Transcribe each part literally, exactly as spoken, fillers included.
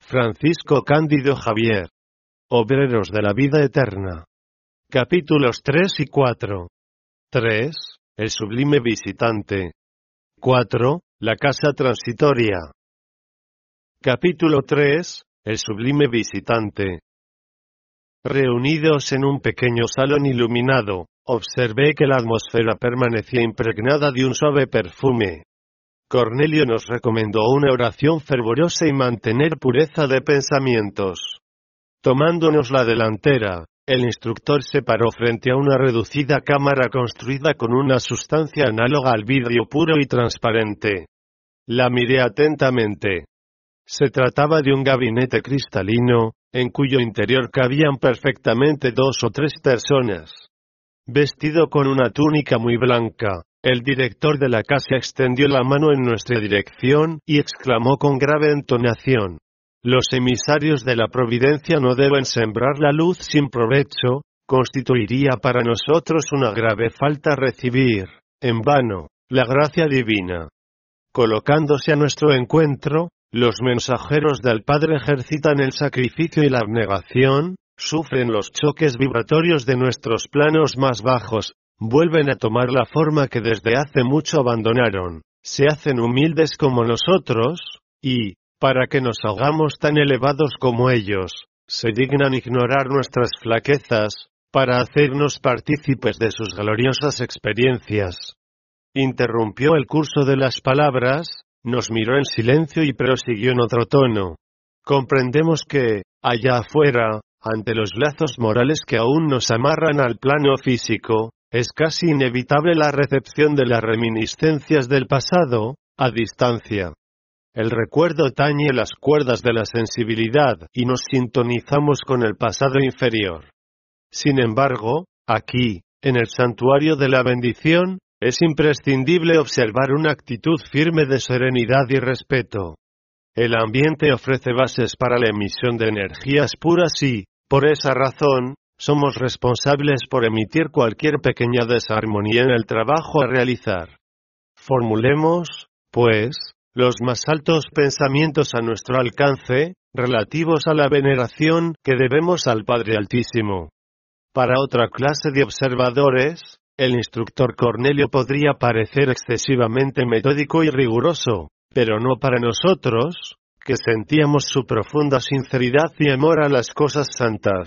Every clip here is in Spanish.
Francisco Cándido Javier. Obreros de la vida eterna. Capítulos tres y cuatro. tres. El sublime visitante. cuatro. La casa transitoria. Capítulo tres. El sublime visitante. Reunidos en un pequeño salón iluminado, observé que la atmósfera permanecía impregnada de un suave perfume. Cornelio nos recomendó una oración fervorosa y mantener pureza de pensamientos. Tomándonos la delantera, el instructor se paró frente a una reducida cámara construida con una sustancia análoga al vidrio puro y transparente. La miré atentamente. Se trataba de un gabinete cristalino, en cuyo interior cabían perfectamente dos o tres personas. Vestido con una túnica muy blanca, el director de la casa extendió la mano en nuestra dirección y exclamó con grave entonación: «Los emisarios de la providencia no deben sembrar la luz sin provecho, constituiría para nosotros una grave falta recibir, en vano, la gracia divina». Colocándose a nuestro encuentro, los mensajeros del Padre ejercitan el sacrificio y la abnegación, sufren los choques vibratorios de nuestros planos más bajos, vuelven a tomar la forma que desde hace mucho abandonaron, se hacen humildes como nosotros, y, para que nos hagamos tan elevados como ellos, se dignan ignorar nuestras flaquezas, para hacernos partícipes de sus gloriosas experiencias. Interrumpió el curso de las palabras, nos miró en silencio y prosiguió en otro tono. Comprendemos que, allá afuera, ante los lazos morales que aún nos amarran al plano físico, es casi inevitable la recepción de las reminiscencias del pasado, a distancia. El recuerdo tañe las cuerdas de la sensibilidad y nos sintonizamos con el pasado inferior. Sin embargo, aquí, en el santuario de la bendición, es imprescindible observar una actitud firme de serenidad y respeto. El ambiente ofrece bases para la emisión de energías puras y, por esa razón, somos responsables por emitir cualquier pequeña desarmonía en el trabajo a realizar. Formulemos, pues, los más altos pensamientos a nuestro alcance, relativos a la veneración que debemos al Padre Altísimo. Para otra clase de observadores, el instructor Cornelio podría parecer excesivamente metódico y riguroso, pero no para nosotros, que sentíamos su profunda sinceridad y amor a las cosas santas.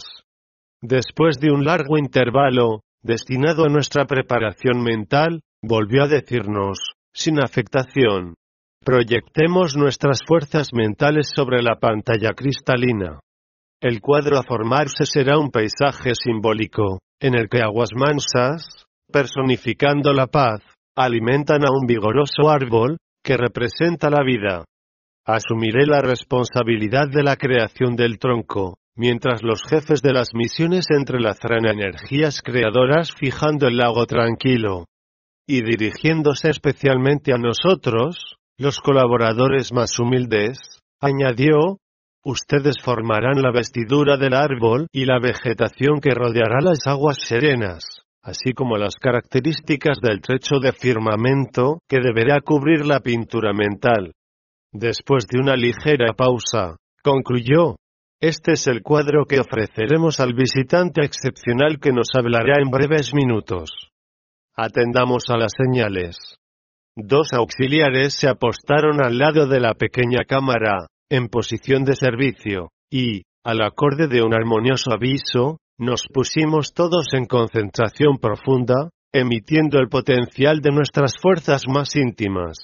Después de un largo intervalo, destinado a nuestra preparación mental, volvió a decirnos, sin afectación: proyectemos nuestras fuerzas mentales sobre la pantalla cristalina. El cuadro a formarse será un paisaje simbólico, en el que aguas mansas, personificando la paz, alimentan a un vigoroso árbol, que representa la vida. Asumiré la responsabilidad de la creación del tronco, mientras los jefes de las misiones entrelazarán energías creadoras fijando el lago tranquilo. Y dirigiéndose especialmente a nosotros, los colaboradores más humildes, añadió: ustedes formarán la vestidura del árbol y la vegetación que rodeará las aguas serenas, así como las características del trecho de firmamento que deberá cubrir la pintura mental. Después de una ligera pausa, concluyó: este es el cuadro que ofreceremos al visitante excepcional que nos hablará en breves minutos. Atendamos a las señales. Dos auxiliares se apostaron al lado de la pequeña cámara, en posición de servicio, y, al acorde de un armonioso aviso, nos pusimos todos en concentración profunda, emitiendo el potencial de nuestras fuerzas más íntimas.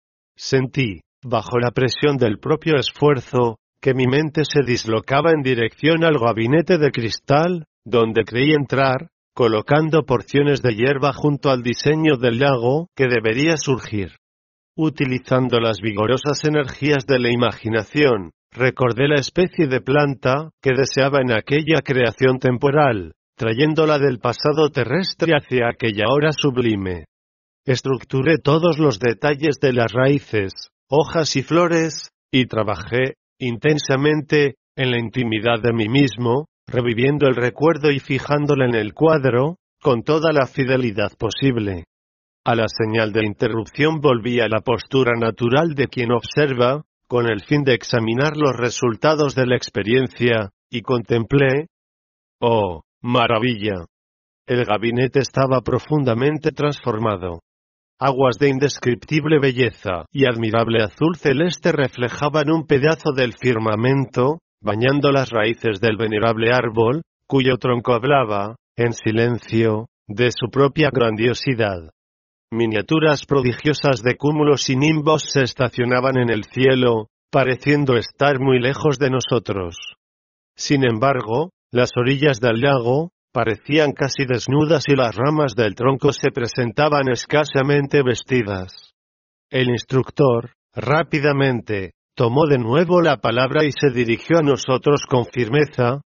Sentí, bajo la presión del propio esfuerzo, que mi mente se dislocaba en dirección al gabinete de cristal, donde creí entrar, colocando porciones de hierba junto al diseño del lago que debería surgir. Utilizando las vigorosas energías de la imaginación, recordé la especie de planta que deseaba en aquella creación temporal, trayéndola del pasado terrestre hacia aquella hora sublime. Estructuré todos los detalles de las raíces, hojas y flores, y trabajé, intensamente, en la intimidad de mí mismo, reviviendo el recuerdo y fijándolo en el cuadro, con toda la fidelidad posible. A la señal de interrupción volví a la postura natural de quien observa, con el fin de examinar los resultados de la experiencia, y contemplé. ¡Oh, maravilla! El gabinete estaba profundamente transformado. Aguas de indescriptible belleza y admirable azul celeste reflejaban un pedazo del firmamento, bañando las raíces del venerable árbol, cuyo tronco hablaba, en silencio, de su propia grandiosidad. Miniaturas prodigiosas de cúmulos y nimbos se estacionaban en el cielo, pareciendo estar muy lejos de nosotros. Sin embargo, las orillas del lago parecían casi desnudas y las ramas del tronco se presentaban escasamente vestidas. El instructor, rápidamente, tomó de nuevo la palabra y se dirigió a nosotros con firmeza.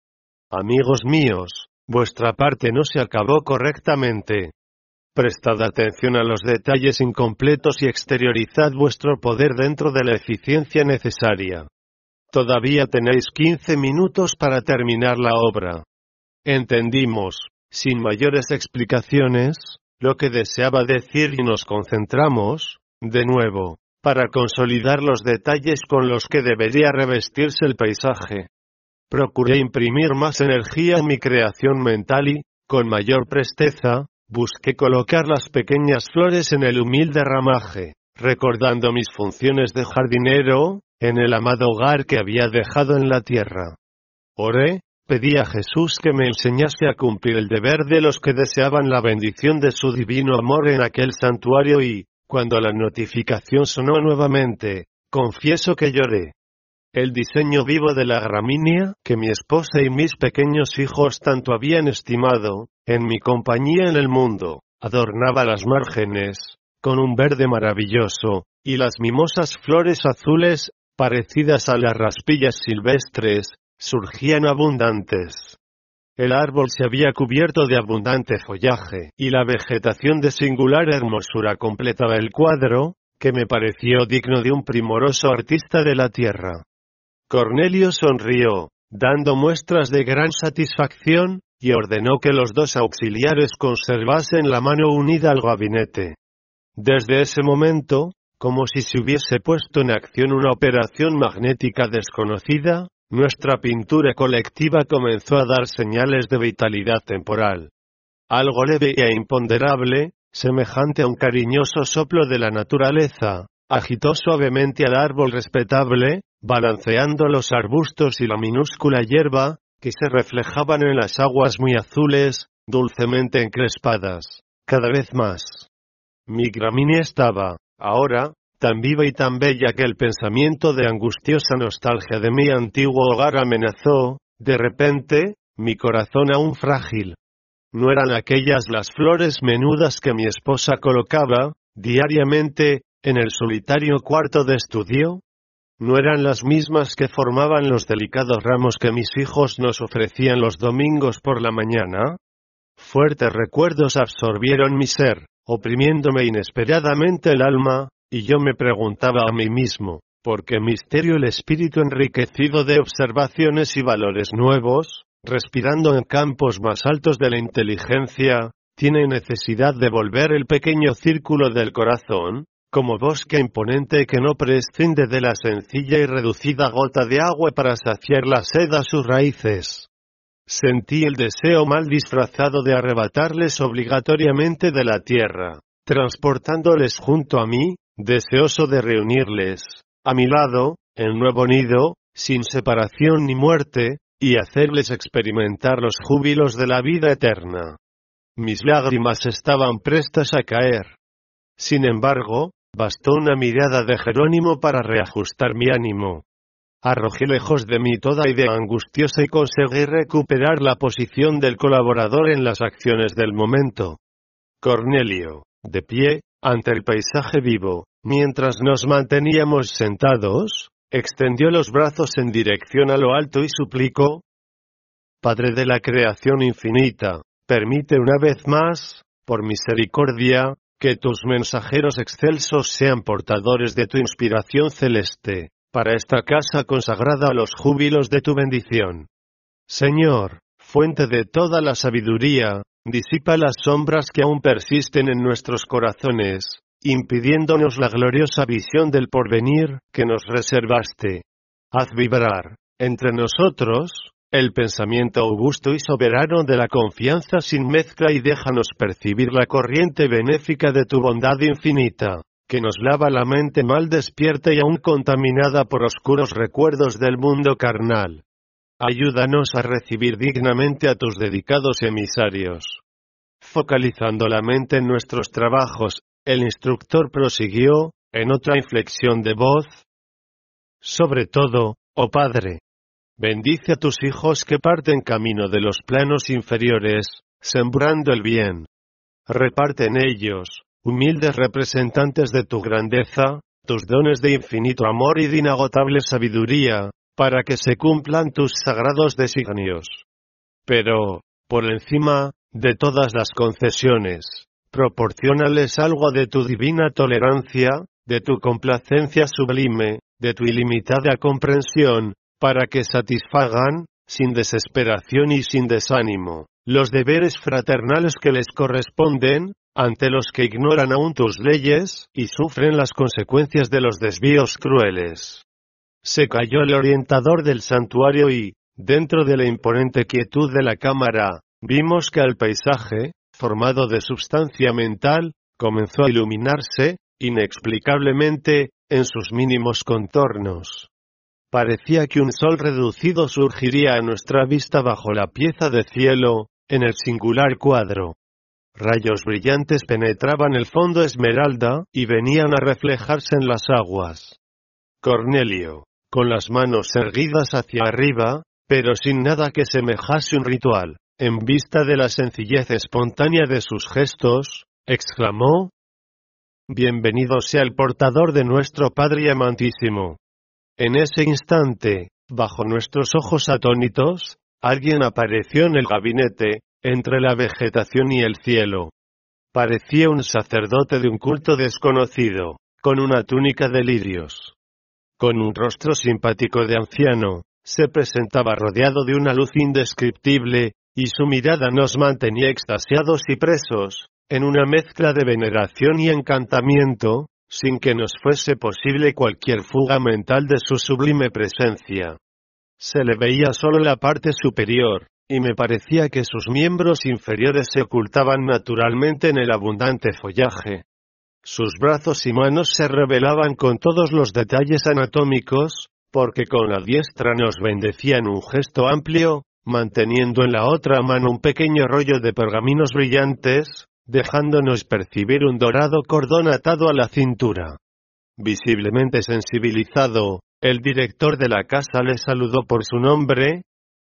Amigos míos, vuestra parte no se acabó correctamente. Prestad atención a los detalles incompletos y exteriorizad vuestro poder dentro de la eficiencia necesaria. Todavía tenéis quince minutos para terminar la obra. Entendimos, sin mayores explicaciones, lo que deseaba decir y nos concentramos, de nuevo, para consolidar los detalles con los que debería revestirse el paisaje. Procuré imprimir más energía en mi creación mental y, con mayor presteza, busqué colocar las pequeñas flores en el humilde ramaje, recordando mis funciones de jardinero, en el amado hogar que había dejado en la tierra. Oré, pedí a Jesús que me enseñase a cumplir el deber de los que deseaban la bendición de su divino amor en aquel santuario y, cuando la notificación sonó nuevamente, confieso que lloré. El diseño vivo de la gramínea, que mi esposa y mis pequeños hijos tanto habían estimado, en mi compañía en el mundo, adornaba las márgenes, con un verde maravilloso, y las mimosas flores azules, parecidas a las raspillas silvestres, surgían abundantes. El árbol se había cubierto de abundante follaje, y la vegetación de singular hermosura completaba el cuadro, que me pareció digno de un primoroso artista de la tierra. Cornelio sonrió, dando muestras de gran satisfacción, y ordenó que los dos auxiliares conservasen la mano unida al gabinete. Desde ese momento, como si se hubiese puesto en acción una operación magnética desconocida, nuestra pintura colectiva comenzó a dar señales de vitalidad temporal. Algo leve e imponderable, semejante a un cariñoso soplo de la naturaleza, agitó suavemente al árbol respetable, balanceando los arbustos y la minúscula hierba, que se reflejaban en las aguas muy azules, dulcemente encrespadas, cada vez más. Mi gramínea estaba, ahora, tan viva y tan bella que el pensamiento de angustiosa nostalgia de mi antiguo hogar amenazó, de repente, mi corazón aún frágil. ¿No eran aquellas las flores menudas que mi esposa colocaba, diariamente, en el solitario cuarto de estudio? ¿No eran las mismas que formaban los delicados ramos que mis hijos nos ofrecían los domingos por la mañana? Fuertes recuerdos absorbieron mi ser, oprimiéndome inesperadamente el alma, y yo me preguntaba a mí mismo, ¿por qué misterio el espíritu enriquecido de observaciones y valores nuevos, respirando en campos más altos de la inteligencia, tiene necesidad de volver el pequeño círculo del corazón, como bosque imponente que no prescinde de la sencilla y reducida gota de agua para saciar la sed a sus raíces? Sentí el deseo mal disfrazado de arrebatarles obligatoriamente de la tierra, transportándoles junto a mí, deseoso de reunirles, a mi lado, en nuevo nido, sin separación ni muerte, y hacerles experimentar los júbilos de la vida eterna. Mis lágrimas estaban prestas a caer. Sin embargo, bastó una mirada de Jerónimo para reajustar mi ánimo. Arrojé lejos de mí toda idea angustiosa y conseguí recuperar la posición del colaborador en las acciones del momento. Cornelio, de pie, ante el paisaje vivo, mientras nos manteníamos sentados, extendió los brazos en dirección a lo alto y suplicó: Padre de la creación infinita, permite una vez más, por misericordia, que tus mensajeros excelsos sean portadores de tu inspiración celeste, para esta casa consagrada a los júbilos de tu bendición. Señor, fuente de toda la sabiduría, disipa las sombras que aún persisten en nuestros corazones, impidiéndonos la gloriosa visión del porvenir que nos reservaste. Haz vibrar, entre nosotros, el pensamiento augusto y soberano de la confianza sin mezcla y déjanos percibir la corriente benéfica de tu bondad infinita, que nos lava la mente mal despierta y aún contaminada por oscuros recuerdos del mundo carnal. Ayúdanos a recibir dignamente a tus dedicados emisarios. Focalizando la mente en nuestros trabajos, el instructor prosiguió, en otra inflexión de voz. Sobre todo, oh Padre, bendice a tus hijos que parten camino de los planos inferiores, sembrando el bien. Reparte en ellos, humildes representantes de tu grandeza, tus dones de infinito amor y de inagotable sabiduría, para que se cumplan tus sagrados designios. Pero, por encima de todas las concesiones, proporciónales algo de tu divina tolerancia, de tu complacencia sublime, de tu ilimitada comprensión, para que satisfagan, sin desesperación y sin desánimo, los deberes fraternales que les corresponden, ante los que ignoran aún tus leyes, y sufren las consecuencias de los desvíos crueles. Se calló el orientador del santuario y, dentro de la imponente quietud de la cámara, vimos que el paisaje, formado de substancia mental, comenzó a iluminarse, inexplicablemente, en sus mínimos contornos. Parecía que un sol reducido surgiría a nuestra vista bajo la pieza de cielo, en el singular cuadro. Rayos brillantes penetraban el fondo esmeralda, y venían a reflejarse en las aguas. Cornelio, con las manos erguidas hacia arriba, pero sin nada que semejase un ritual, en vista de la sencillez espontánea de sus gestos, exclamó: «Bienvenido sea el portador de nuestro Padre amantísimo». En ese instante, bajo nuestros ojos atónitos, alguien apareció en el gabinete, entre la vegetación y el cielo. Parecía un sacerdote de un culto desconocido, con una túnica de lirios. Con un rostro simpático de anciano, se presentaba rodeado de una luz indescriptible, y su mirada nos mantenía extasiados y presos, en una mezcla de veneración y encantamiento, sin que nos fuese posible cualquier fuga mental de su sublime presencia. Se le veía solo la parte superior, y me parecía que sus miembros inferiores se ocultaban naturalmente en el abundante follaje. Sus brazos y manos se revelaban con todos los detalles anatómicos, porque con la diestra nos bendecía en un gesto amplio, manteniendo en la otra mano un pequeño rollo de pergaminos brillantes, dejándonos percibir un dorado cordón atado a la cintura. Visiblemente sensibilizado, el director de la casa le saludó por su nombre.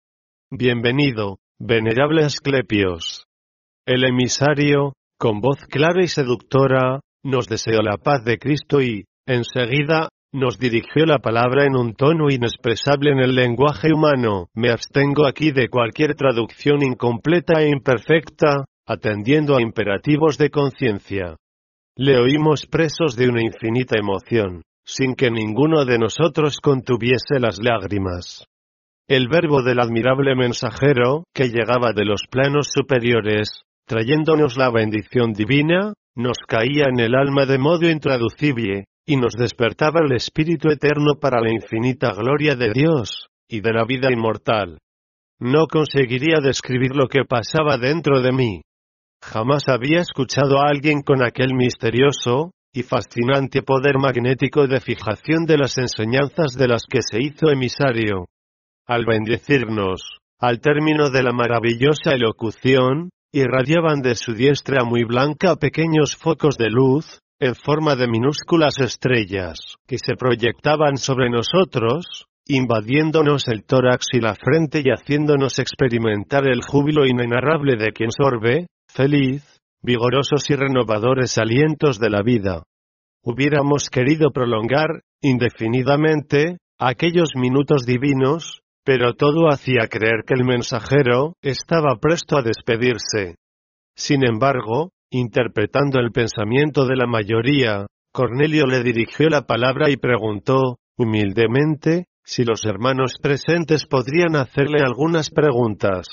«Bienvenido, venerable Asclepios». El emisario, con voz clara y seductora, nos deseó la paz de Cristo y, enseguida, nos dirigió la palabra en un tono inexpresable en el lenguaje humano. Me abstengo aquí de cualquier traducción incompleta e imperfecta, atendiendo a imperativos de conciencia. Le oímos presos de una infinita emoción, sin que ninguno de nosotros contuviese las lágrimas. El verbo del admirable mensajero, que llegaba de los planos superiores, trayéndonos la bendición divina, nos caía en el alma de modo intraducible, y nos despertaba el Espíritu eterno para la infinita gloria de Dios, y de la vida inmortal. No conseguiría describir lo que pasaba dentro de mí. Jamás había escuchado a alguien con aquel misterioso y fascinante poder magnético de fijación de las enseñanzas de las que se hizo emisario. Al bendecirnos, al término de la maravillosa elocución, irradiaban de su diestra muy blanca pequeños focos de luz, en forma de minúsculas estrellas, que se proyectaban sobre nosotros, invadiéndonos el tórax y la frente y haciéndonos experimentar el júbilo inenarrable de quien sorbe, feliz, vigorosos y renovadores alientos de la vida. Hubiéramos querido prolongar, indefinidamente, aquellos minutos divinos, pero todo hacía creer que el mensajero estaba presto a despedirse. Sin embargo, interpretando el pensamiento de la mayoría, Cornelio le dirigió la palabra y preguntó, humildemente, si los hermanos presentes podrían hacerle algunas preguntas.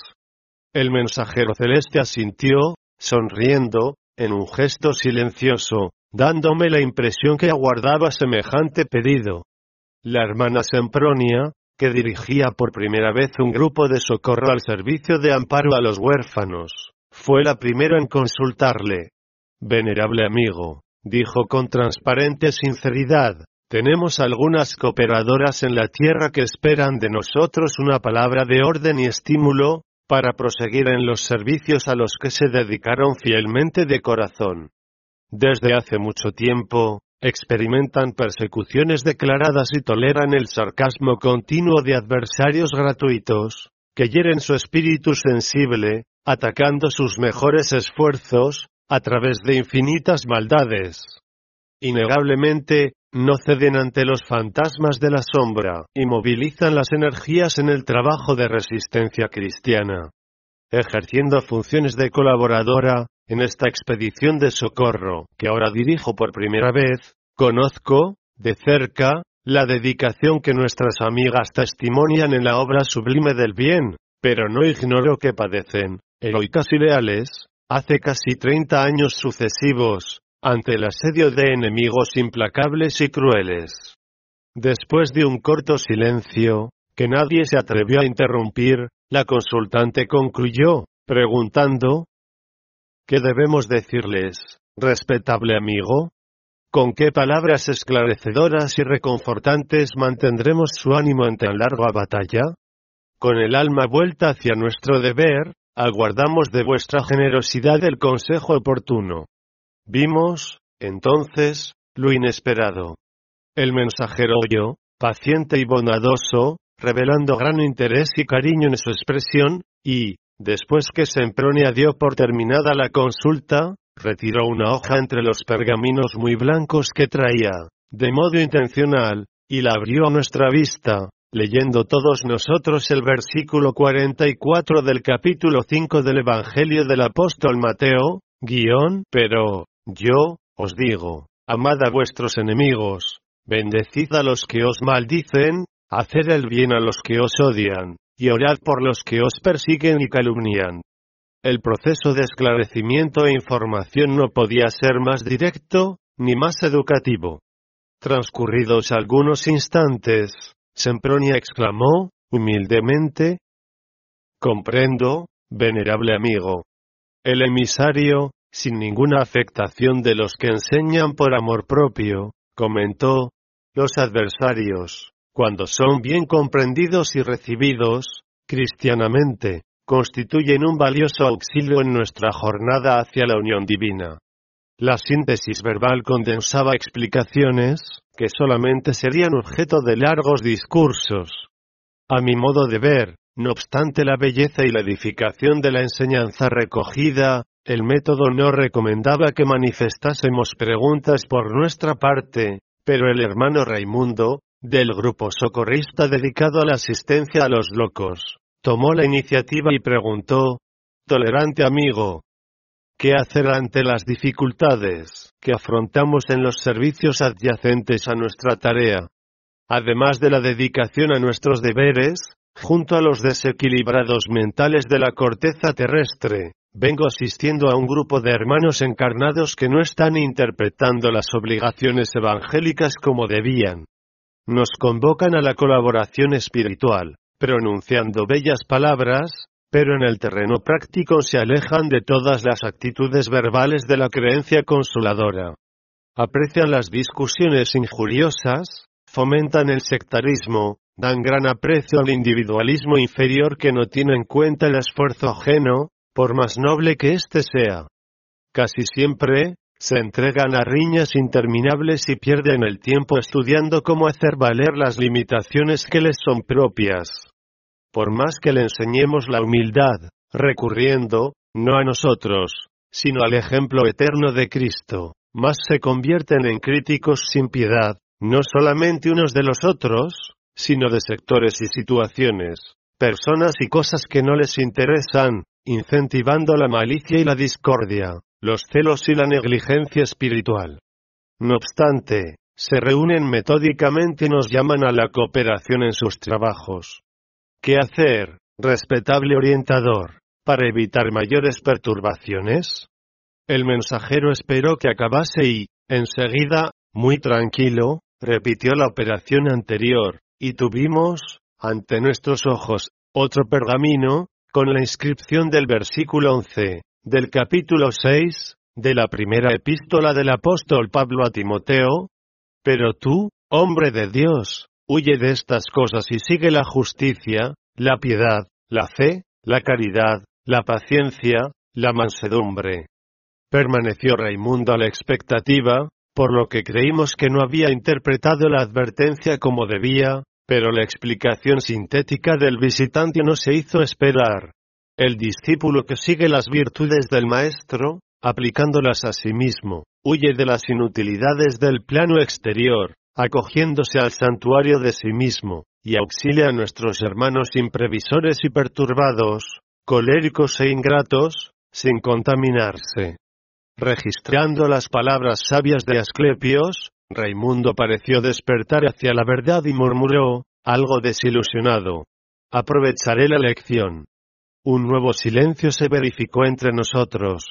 El mensajero celeste asintió, sonriendo, en un gesto silencioso, dándome la impresión que aguardaba semejante pedido. La hermana Sempronia, que dirigía por primera vez un grupo de socorro al servicio de amparo a los huérfanos, fue la primera en consultarle. Venerable amigo, dijo con transparente sinceridad, tenemos algunas cooperadoras en la tierra que esperan de nosotros una palabra de orden y estímulo, para proseguir en los servicios a los que se dedicaron fielmente de corazón. Desde hace mucho tiempo, experimentan persecuciones declaradas y toleran el sarcasmo continuo de adversarios gratuitos, que hieren su espíritu sensible, atacando sus mejores esfuerzos, a través de infinitas maldades. Innegablemente, no ceden ante los fantasmas de la sombra, y movilizan las energías en el trabajo de resistencia cristiana. Ejerciendo funciones de colaboradora, en esta expedición de socorro, que ahora dirijo por primera vez, conozco, de cerca, la dedicación que nuestras amigas testimonian en la obra sublime del bien, pero no ignoro que padecen, heroicas y leales, hace casi treinta años sucesivos, ante el asedio de enemigos implacables y crueles. Después de un corto silencio, que nadie se atrevió a interrumpir, la consultante concluyó, preguntando, ¿qué debemos decirles, respetable amigo? ¿Con qué palabras esclarecedoras y reconfortantes mantendremos su ánimo en tan larga batalla? Con el alma vuelta hacia nuestro deber, aguardamos de vuestra generosidad el consejo oportuno. Vimos, entonces, lo inesperado. El mensajero oyó, paciente y bondadoso, revelando gran interés y cariño en su expresión, y, después que Sempronia dio por terminada la consulta, retiró una hoja entre los pergaminos muy blancos que traía, de modo intencional, y la abrió a nuestra vista, leyendo todos nosotros el versículo cuarenta y cuatro del capítulo cinco del Evangelio del apóstol Mateo, guión, pero, yo, os digo, amad a vuestros enemigos, bendecid a los que os maldicen, haced el bien a los que os odian, y orad por los que os persiguen y calumnian. El proceso de esclarecimiento e información no podía ser más directo, ni más educativo. Transcurridos algunos instantes, Sempronia exclamó, humildemente, «Comprendo, venerable amigo». El emisario, sin ninguna afectación de los que enseñan por amor propio, comentó, «Los adversarios, cuando son bien comprendidos y recibidos, cristianamente, constituyen un valioso auxilio en nuestra jornada hacia la unión divina». La síntesis verbal condensaba explicaciones, que solamente serían objeto de largos discursos. A mi modo de ver, no obstante la belleza y la edificación de la enseñanza recogida, el método no recomendaba que manifestásemos preguntas por nuestra parte, pero el hermano Raimundo, del grupo socorrista dedicado a la asistencia a los locos, tomó la iniciativa y preguntó, «Tolerante amigo, ¿qué hacer ante las dificultades que afrontamos en los servicios adyacentes a nuestra tarea? Además de la dedicación a nuestros deberes, junto a los desequilibrados mentales de la corteza terrestre, vengo asistiendo a un grupo de hermanos encarnados que no están interpretando las obligaciones evangélicas como debían. Nos convocan a la colaboración espiritual, pronunciando bellas palabras, pero en el terreno práctico se alejan de todas las actitudes verbales de la creencia consoladora. Aprecian las discusiones injuriosas, fomentan el sectarismo, dan gran aprecio al individualismo inferior que no tiene en cuenta el esfuerzo ajeno, por más noble que éste sea. Casi siempre, se entregan a riñas interminables y pierden el tiempo estudiando cómo hacer valer las limitaciones que les son propias. Por más que le enseñemos la humildad, recurriendo, no a nosotros, sino al ejemplo eterno de Cristo, más se convierten en críticos sin piedad, no solamente unos de los otros, sino de sectores y situaciones, personas y cosas que no les interesan, incentivando la malicia y la discordia, los celos y la negligencia espiritual. No obstante, se reúnen metódicamente y nos llaman a la cooperación en sus trabajos. ¿Qué hacer, respetable orientador, para evitar mayores perturbaciones? El mensajero esperó que acabase y, Enseguida, muy tranquilo, repitió la operación anterior, y tuvimos, ante nuestros ojos, otro pergamino, con la inscripción del versículo once, del capítulo seis, de la primera epístola del apóstol Pablo a Timoteo. Pero tú, hombre de Dios, huye de estas cosas y sigue la justicia, la piedad, la fe, la caridad, la paciencia, la mansedumbre. Permaneció Raimundo a la expectativa, por lo que creímos que no había interpretado la advertencia como debía, pero la explicación sintética del visitante no se hizo esperar. El discípulo que sigue las virtudes del maestro, aplicándolas a sí mismo, huye de las inutilidades del plano exterior, acogiéndose al santuario de sí mismo, y auxilia a nuestros hermanos imprevisores y perturbados, coléricos e ingratos, sin contaminarse. Registrando las palabras sabias de Asclepios, Raimundo pareció despertar hacia la verdad y murmuró, algo desilusionado: aprovecharé la lección. Un nuevo silencio se verificó entre nosotros.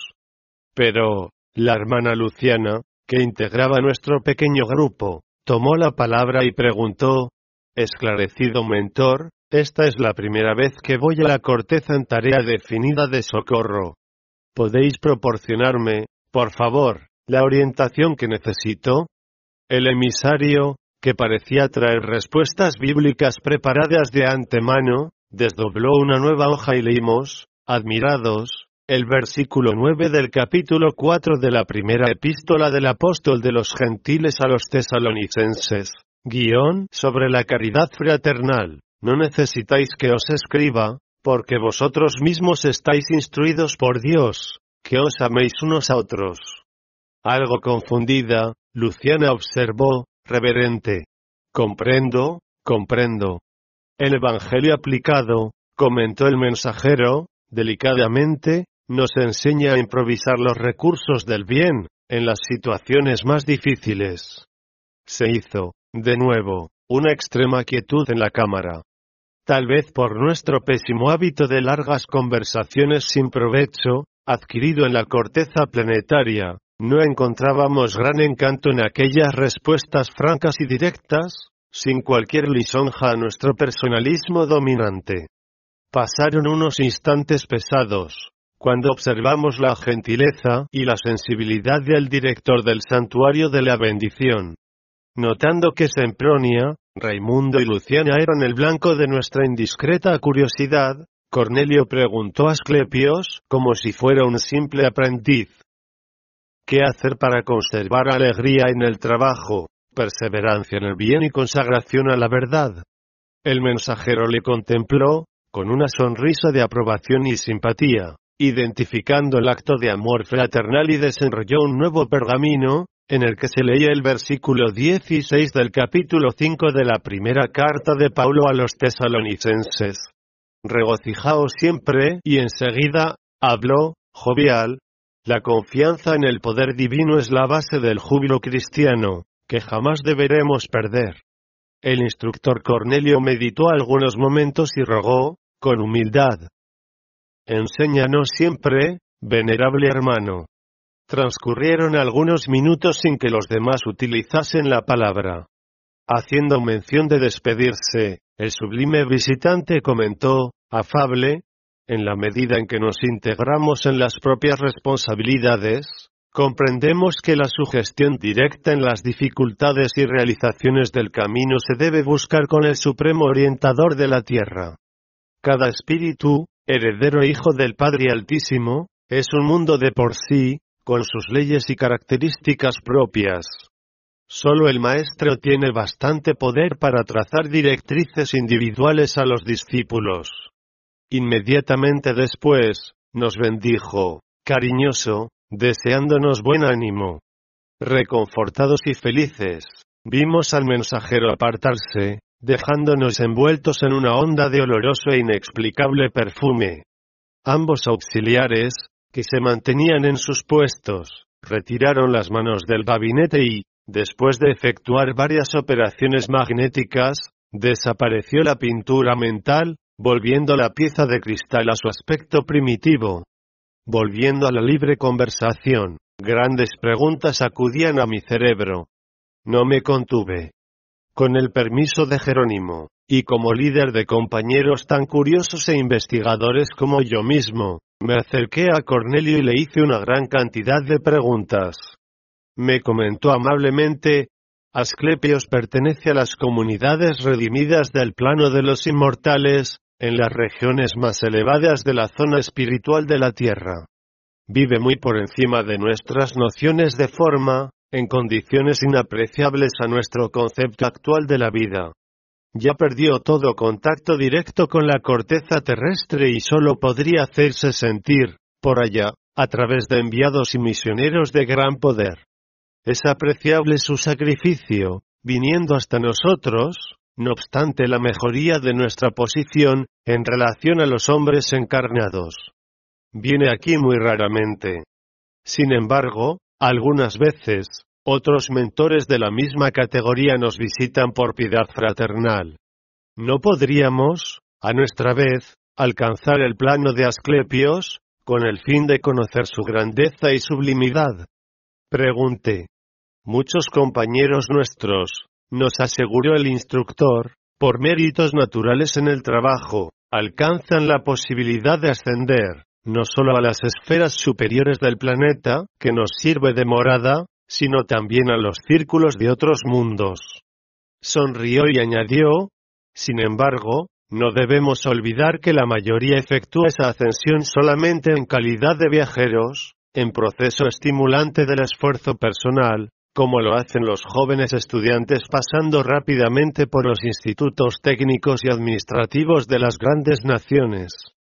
Pero, la hermana Luciana, que integraba nuestro pequeño grupo, tomó la palabra y preguntó: esclarecido mentor, esta es la primera vez que voy a la corteza en tarea definida de socorro. ¿Podéis proporcionarme, por favor, la orientación que necesito? El emisario, que parecía traer respuestas bíblicas preparadas de antemano, desdobló una nueva hoja y leímos, admirados, el versículo nueve del capítulo cuatro de la primera epístola del apóstol de los gentiles a los tesalonicenses, guión sobre la caridad fraternal. No necesitáis que os escriba, porque vosotros mismos estáis instruidos por Dios, que os améis unos a otros. Algo confundida, Luciana observó, reverente: comprendo, comprendo. El Evangelio aplicado, comentó el mensajero, delicadamente, nos enseña a improvisar los recursos del bien, en las situaciones más difíciles. Se hizo, de nuevo, una extrema quietud en la cámara. Tal vez por nuestro pésimo hábito de largas conversaciones sin provecho, adquirido en la corteza planetaria, no encontrábamos gran encanto en aquellas respuestas francas y directas, sin cualquier lisonja a nuestro personalismo dominante. Pasaron unos instantes pesados, cuando observamos la gentileza y la sensibilidad del director del santuario de la bendición. Notando que Sempronia, Raimundo y Luciana eran el blanco de nuestra indiscreta curiosidad, Cornelio preguntó a Asclepios, como si fuera un simple aprendiz: ¿qué hacer para conservar alegría en el trabajo, perseverancia en el bien y consagración a la verdad? El mensajero le contempló, con una sonrisa de aprobación y simpatía, identificando el acto de amor fraternal, y desenrolló un nuevo pergamino, en el que se leía el versículo dieciséis del capítulo cinco de la primera carta de Pablo a los tesalonicenses. Regocijaos siempre, y enseguida, habló, jovial: la confianza en el poder divino es la base del júbilo cristiano, que jamás deberemos perder. El instructor Cornelio meditó algunos momentos y rogó, con humildad: enséñanos siempre, venerable hermano. Transcurrieron algunos minutos sin que los demás utilizasen la palabra. Haciendo mención de despedirse, el sublime visitante comentó, afable: en la medida en que nos integramos en las propias responsabilidades, comprendemos que la sugestión directa en las dificultades y realizaciones del camino se debe buscar con el supremo orientador de la tierra. Cada espíritu, heredero e hijo del Padre Altísimo, es un mundo de por sí, con sus leyes y características propias. Solo el Maestro tiene bastante poder para trazar directrices individuales a los discípulos. Inmediatamente después, nos bendijo, cariñoso, deseándonos buen ánimo. Reconfortados y felices, vimos al mensajero apartarse, dejándonos envueltos en una onda de oloroso e inexplicable perfume. Ambos auxiliares, que se mantenían en sus puestos, retiraron las manos del gabinete y, después de efectuar varias operaciones magnéticas, desapareció la pintura mental, volviendo la pieza de cristal a su aspecto primitivo. Volviendo a la libre conversación, Grandes preguntas acudían a mi cerebro. No me contuve. Con el permiso de Jerónimo, y como líder de compañeros tan curiosos e investigadores como yo mismo, me acerqué a Cornelio y le hice una gran cantidad de preguntas. Me comentó amablemente: Asclepios pertenece a las comunidades redimidas del plano de los inmortales, en las regiones más elevadas de la zona espiritual de la Tierra. Vive muy por encima de nuestras nociones de forma, en condiciones inapreciables a nuestro concepto actual de la vida. Ya perdió todo contacto directo con la corteza terrestre y solo podría hacerse sentir, por allá, a través de enviados y misioneros de gran poder. Es apreciable su sacrificio, viniendo hasta nosotros, no obstante la mejoría de nuestra posición, en relación a los hombres encarnados. Viene aquí muy raramente. Sin embargo, algunas veces, otros mentores de la misma categoría nos visitan por piedad fraternal. ¿No podríamos, a nuestra vez, alcanzar el plano de Asclepios, con el fin de conocer su grandeza y sublimidad? Pregunté. Muchos compañeros nuestros, nos aseguró el instructor, por méritos naturales en el trabajo, alcanzan la posibilidad de ascender, no solo a las esferas superiores del planeta, que nos sirve de morada, sino también a los círculos de otros mundos. Sonrió y añadió: sin embargo, no debemos olvidar que la mayoría efectúa esa ascensión solamente en calidad de viajeros, en proceso estimulante del esfuerzo personal, como lo hacen los jóvenes estudiantes pasando rápidamente por los institutos técnicos y administrativos de las grandes naciones.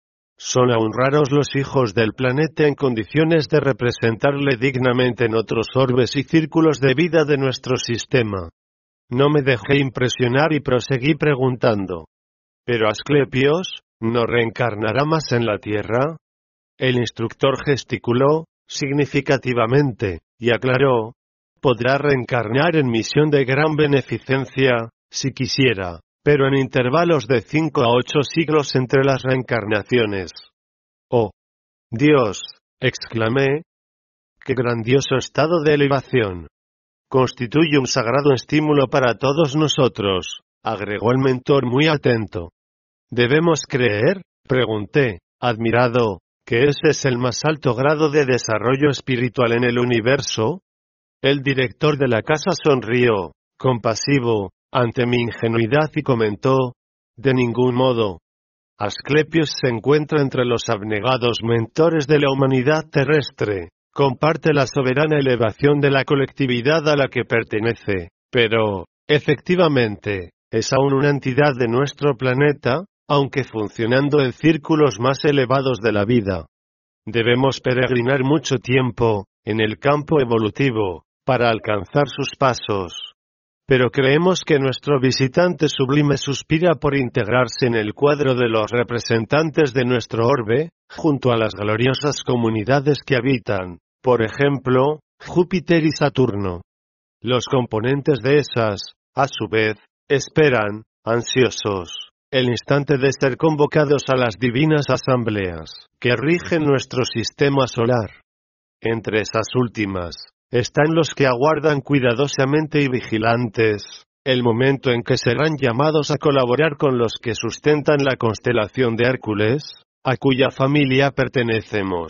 Son aún raros los hijos del planeta en condiciones de representarle dignamente en otros orbes y círculos de vida de nuestro sistema. No me dejé impresionar y proseguí preguntando: ¿pero Asclepios no reencarnará más en la Tierra? El instructor gesticuló, significativamente, y aclaró: podrá reencarnar en misión de gran beneficencia, si quisiera, pero en intervalos de cinco a ocho siglos entre las reencarnaciones. ¡Oh, Dios!, exclamé. ¡Qué grandioso estado de elevación! Constituye un sagrado estímulo para todos nosotros, agregó el mentor muy atento. ¿Debemos creer?, pregunté, admirado, que ese es el más alto grado de desarrollo espiritual en el universo. El director de la casa sonrió, compasivo, ante mi ingenuidad y comentó: de ningún modo. Asclepios se encuentra entre los abnegados mentores de la humanidad terrestre, comparte la soberana elevación de la colectividad a la que pertenece, pero, efectivamente, es aún una entidad de nuestro planeta, aunque funcionando en círculos más elevados de la vida. Debemos peregrinar mucho tiempo, en el campo evolutivo, para alcanzar sus pasos. Pero creemos que nuestro visitante sublime suspira por integrarse en el cuadro de los representantes de nuestro orbe, junto a las gloriosas comunidades que habitan, por ejemplo, Júpiter y Saturno. Los componentes de esas, a su vez, esperan, ansiosos, el instante de ser convocados a las divinas asambleas, que rigen nuestro sistema solar. Entre esas últimas, están los que aguardan cuidadosamente y vigilantes el momento en que serán llamados a colaborar con los que sustentan la constelación de Hércules, a cuya familia pertenecemos.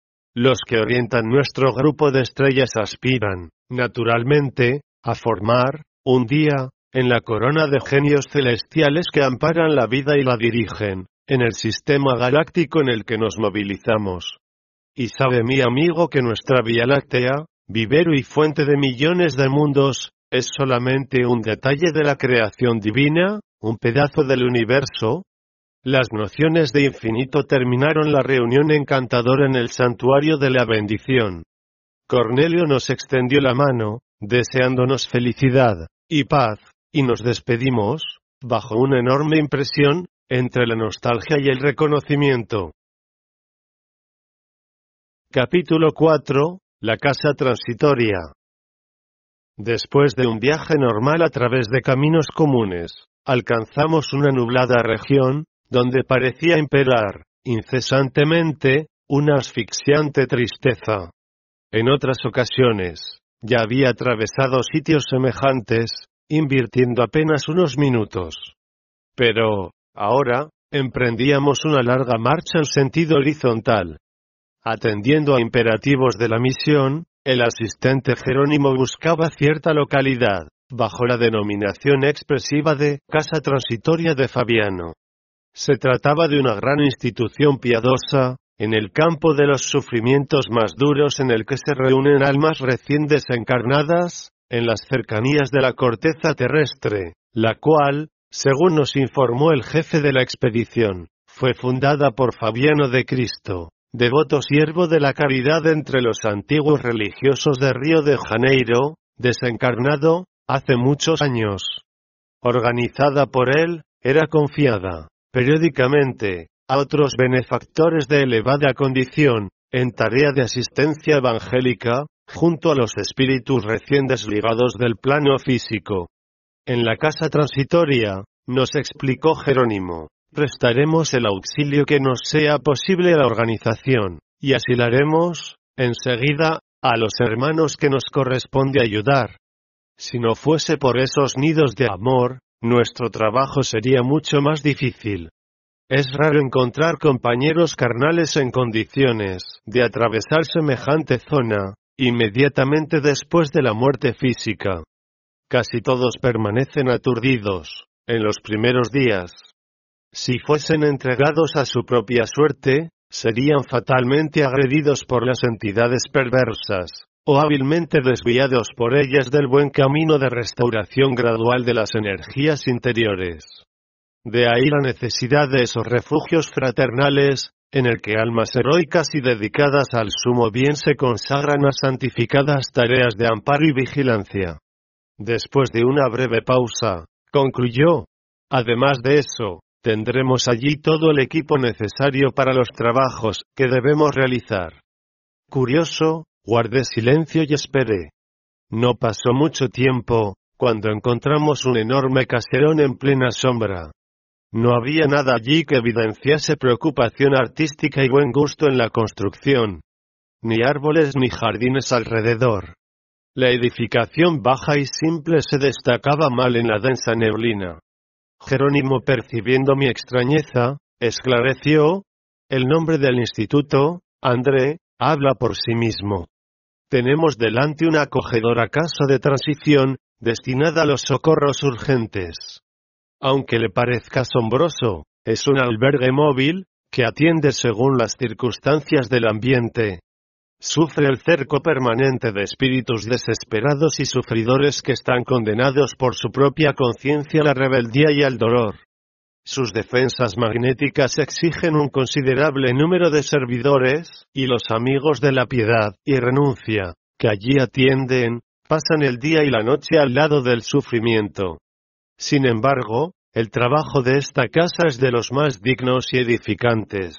Los que orientan nuestro grupo de estrellas aspiran, naturalmente, a formar, un día, en la corona de genios celestiales que amparan la vida y la dirigen, en el sistema galáctico en el que nos movilizamos. Y sabe mi amigo que nuestra Vía Láctea, vivero y fuente de millones de mundos, es solamente un detalle de la creación divina, un pedazo del universo. Las nociones de infinito terminaron la reunión encantadora en el santuario de la bendición. Cornelio nos extendió la mano, deseándonos felicidad y paz, y nos despedimos, bajo una enorme impresión, entre la nostalgia y el reconocimiento. Capítulo cuatro. La casa transitoria. Después de un viaje normal a través de caminos comunes, alcanzamos una nublada región, donde parecía imperar, incesantemente, una asfixiante tristeza. En otras ocasiones, ya había atravesado sitios semejantes, invirtiendo apenas unos minutos. Pero, ahora, emprendíamos una larga marcha en sentido horizontal. Atendiendo a imperativos de la misión, el asistente Jerónimo buscaba cierta localidad, bajo la denominación expresiva de Casa Transitoria de Fabiano. Se trataba de una gran institución piadosa, en el campo de los sufrimientos más duros en el que se reúnen almas recién desencarnadas, en las cercanías de la corteza terrestre, la cual, según nos informó el jefe de la expedición, fue fundada por Fabiano de Cristo, devoto siervo de la caridad entre los antiguos religiosos de Río de Janeiro, desencarnado, hace muchos años. Organizada por él, era confiada, periódicamente, a otros benefactores de elevada condición, en tarea de asistencia evangélica, junto a los espíritus recién desligados del plano físico. En la casa transitoria, nos explicó Jerónimo, prestaremos el auxilio que nos sea posible a la organización, y asilaremos, enseguida, a los hermanos que nos corresponde ayudar. Si no fuese por esos nidos de amor, nuestro trabajo sería mucho más difícil. Es raro encontrar compañeros carnales en condiciones de atravesar semejante zona, inmediatamente después de la muerte física. Casi todos permanecen aturdidos, en los primeros días. Si fuesen entregados a su propia suerte, serían fatalmente agredidos por las entidades perversas, o hábilmente desviados por ellas del buen camino de restauración gradual de las energías interiores. De ahí la necesidad de esos refugios fraternales, en el que almas heroicas y dedicadas al sumo bien se consagran a santificadas tareas de amparo y vigilancia. Después de una breve pausa, concluyó: además de eso, tendremos allí todo el equipo necesario para los trabajos que debemos realizar. Curioso, guardé silencio y esperé. No pasó mucho tiempo, cuando encontramos un enorme caserón en plena sombra. No había nada allí que evidenciase preocupación artística y buen gusto en la construcción. Ni árboles ni jardines alrededor. La edificación baja y simple se destacaba mal en la densa neblina. Jerónimo, percibiendo mi extrañeza, esclareció: el nombre del instituto, André, habla por sí mismo. Tenemos delante una acogedora casa de transición, destinada a los socorros urgentes. Aunque le parezca asombroso, es un albergue móvil, que atiende según las circunstancias del ambiente. Sufre el cerco permanente de espíritus desesperados y sufridores que están condenados por su propia conciencia a la rebeldía y al dolor. Sus defensas magnéticas exigen un considerable número de servidores, y los amigos de la piedad y renuncia, que allí atienden, pasan el día y la noche al lado del sufrimiento. Sin embargo, el trabajo de esta casa es de los más dignos y edificantes.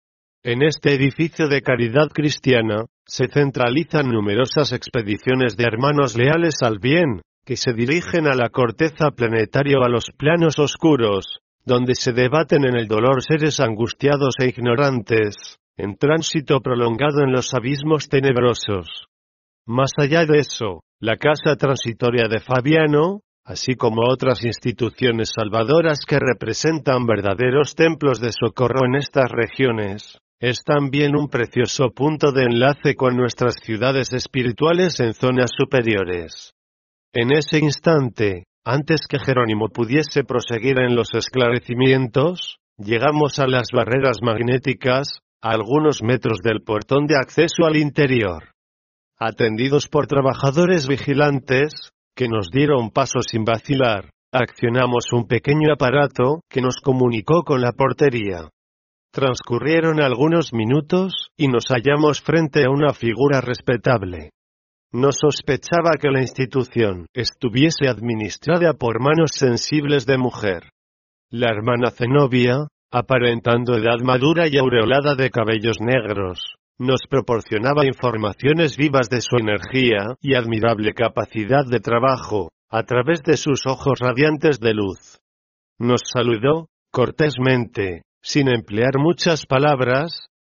En este edificio de caridad cristiana, se centralizan numerosas expediciones de hermanos leales al bien, que se dirigen a la corteza planetaria o a los planos oscuros, donde se debaten en el dolor seres angustiados e ignorantes, en tránsito prolongado en los abismos tenebrosos. Más allá de eso, la casa transitoria de Fabiano, así como otras instituciones salvadoras que representan verdaderos templos de socorro en estas regiones, es también un precioso punto de enlace con nuestras ciudades espirituales en zonas superiores. En ese instante, antes que Jerónimo pudiese proseguir en los esclarecimientos, llegamos a las barreras magnéticas, a algunos metros del portón de acceso al interior. Atendidos por trabajadores vigilantes, que nos dieron paso sin vacilar, accionamos un pequeño aparato que nos comunicó con la portería. Transcurrieron algunos minutos, y nos hallamos frente a una figura respetable. No sospechaba que la institución estuviese administrada por manos sensibles de mujer. La hermana Zenobia, aparentando edad madura y aureolada de cabellos negros, nos proporcionaba informaciones vivas de su energía y admirable capacidad de trabajo, a través de sus ojos radiantes de luz. Nos saludó, cortésmente, sin emplear muchas palabras,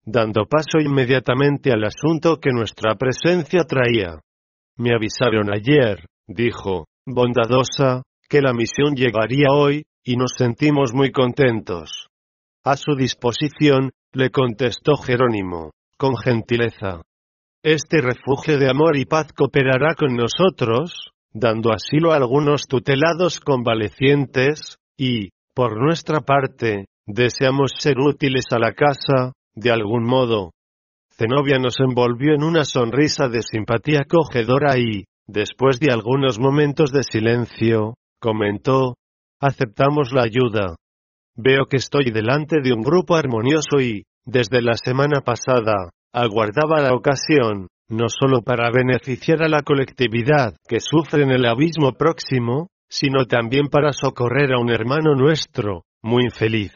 dando paso inmediatamente al asunto que nuestra presencia traía. Me avisaron ayer, dijo, bondadosa, que la misión llegaría hoy, y nos sentimos muy contentos. A su disposición, le contestó Jerónimo, con gentileza. Este refugio de amor y paz cooperará con nosotros, dando asilo a algunos tutelados convalecientes, y, por nuestra parte, deseamos ser útiles a la casa, de algún modo. Zenobia nos envolvió en una sonrisa de simpatía acogedora y, después de algunos momentos de silencio, comentó, aceptamos la ayuda. Veo que estoy delante de un grupo armonioso y, desde la semana pasada, aguardaba la ocasión, no solo para beneficiar a la colectividad que sufre en el abismo próximo, sino también para socorrer a un hermano nuestro, muy infeliz.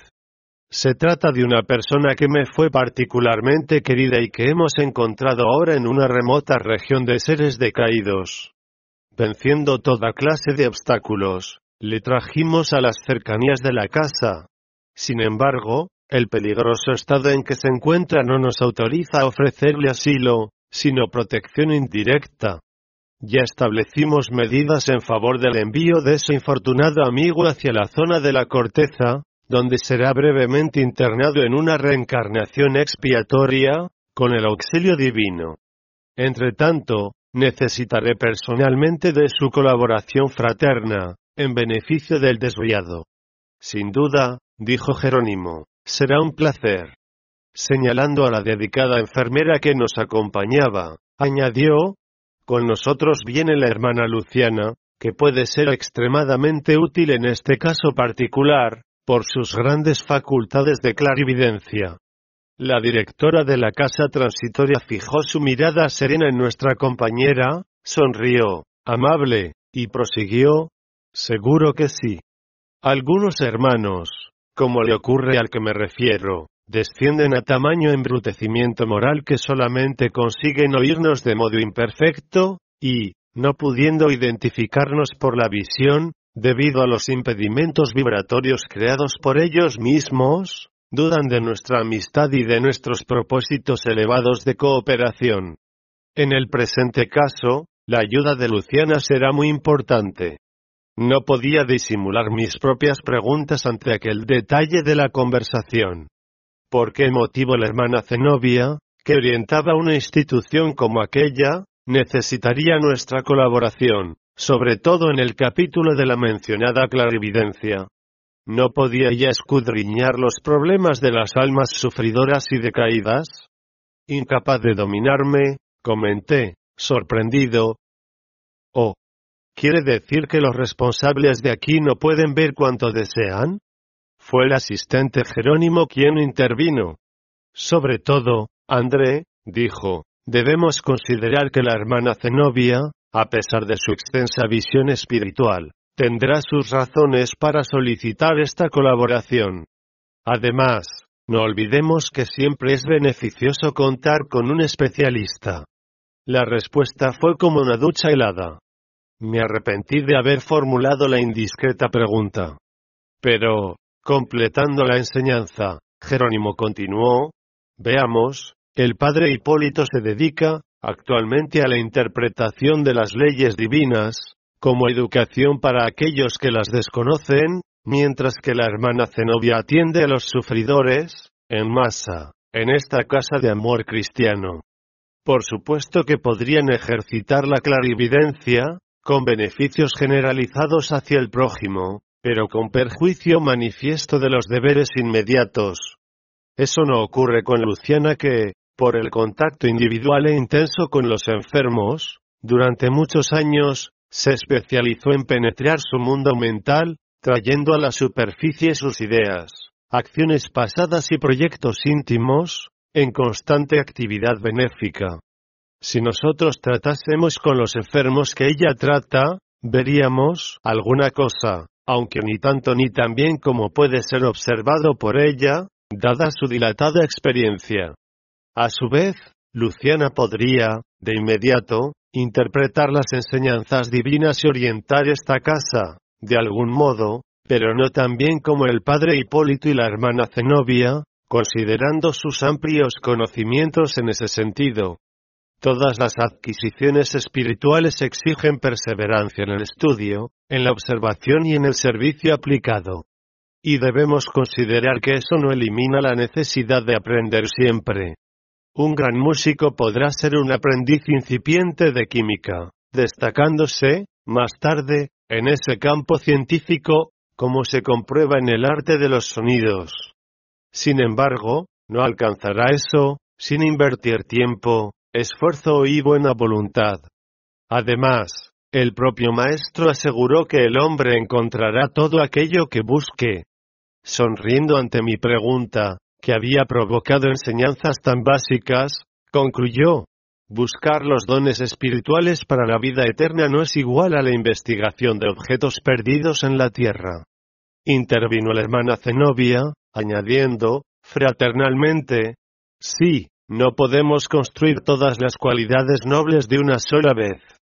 Se trata de una persona que me fue particularmente querida y que hemos encontrado ahora en una remota región de seres decaídos. Venciendo toda clase de obstáculos, le trajimos a las cercanías de la casa. Sin embargo, el peligroso estado en que se encuentra no nos autoriza a ofrecerle asilo, sino protección indirecta. Ya establecimos medidas en favor del envío de ese infortunado amigo hacia la zona de la corteza, donde será brevemente internado en una reencarnación expiatoria, con el auxilio divino. Entretanto, necesitaré personalmente de su colaboración fraterna, en beneficio del desviado. Sin duda, dijo Jerónimo, será un placer. Señalando a la dedicada enfermera que nos acompañaba, añadió, con nosotros viene la hermana Luciana, que puede ser extremadamente útil en este caso particular, por sus grandes facultades de clarividencia. La directora de la casa transitoria fijó su mirada serena en nuestra compañera, sonrió, amable, y prosiguió, seguro que sí. Algunos hermanos, como le ocurre al que me refiero, descienden a tamaño embrutecimiento moral que solamente consiguen oírnos de modo imperfecto, y, no pudiendo identificarnos por la visión, debido a los impedimentos vibratorios creados por ellos mismos, dudan de nuestra amistad y de nuestros propósitos elevados de cooperación. En el presente caso, la ayuda de Luciana será muy importante. No podía disimular mis propias preguntas ante aquel detalle de la conversación. ¿Por qué motivo la hermana Zenobia, que orientaba una institución como aquella, necesitaría nuestra colaboración, sobre todo en el capítulo de la mencionada clarividencia? ¿No podía ella escudriñar los problemas de las almas sufridoras y decaídas? Incapaz de dominarme, comenté, sorprendido. Oh, ¿quiere decir que los responsables de aquí no pueden ver cuanto desean? Fue el asistente Jerónimo quien intervino. Sobre todo, André, dijo, debemos considerar que la hermana Zenobia, a pesar de su extensa visión espiritual, tendrá sus razones para solicitar esta colaboración. Además, no olvidemos que siempre es beneficioso contar con un especialista. La respuesta fue como una ducha helada. Me arrepentí de haber formulado la indiscreta pregunta. Pero, completando la enseñanza, Jerónimo continuó, veamos, el padre Hipólito se dedica, actualmente a la interpretación de las leyes divinas, como educación para aquellos que las desconocen, mientras que la hermana Zenobia atiende a los sufridores, en masa, en esta casa de amor cristiano. Por supuesto que podrían ejercitar la clarividencia, con beneficios generalizados hacia el prójimo, pero con perjuicio manifiesto de los deberes inmediatos. Eso no ocurre con Luciana que, por el contacto individual e intenso con los enfermos, durante muchos años, se especializó en penetrar su mundo mental, trayendo a la superficie sus ideas, acciones pasadas y proyectos íntimos, en constante actividad benéfica. Si nosotros tratásemos con los enfermos que ella trata, veríamos alguna cosa, aunque ni tanto ni tan bien como puede ser observado por ella, dada su dilatada experiencia. A su vez, Luciana podría, de inmediato, interpretar las enseñanzas divinas y orientar esta casa, de algún modo, pero no tan bien como el padre Hipólito y la hermana Zenobia, considerando sus amplios conocimientos en ese sentido. Todas las adquisiciones espirituales exigen perseverancia en el estudio, en la observación y en el servicio aplicado. Y debemos considerar que eso no elimina la necesidad de aprender siempre. Un gran músico podrá ser un aprendiz incipiente de química, destacándose, más tarde, en ese campo científico, como se comprueba en el arte de los sonidos. Sin embargo, no alcanzará eso, sin invertir tiempo, esfuerzo y buena voluntad. Además, el propio maestro aseguró que el hombre encontrará todo aquello que busque. Sonriendo ante mi pregunta, que había provocado enseñanzas tan básicas, concluyó: buscar los dones espirituales para la vida eterna no es igual a la investigación de objetos perdidos en la tierra. Intervino la hermana Zenobia, añadiendo, fraternalmente: sí, no podemos construir todas las cualidades nobles de una sola vez.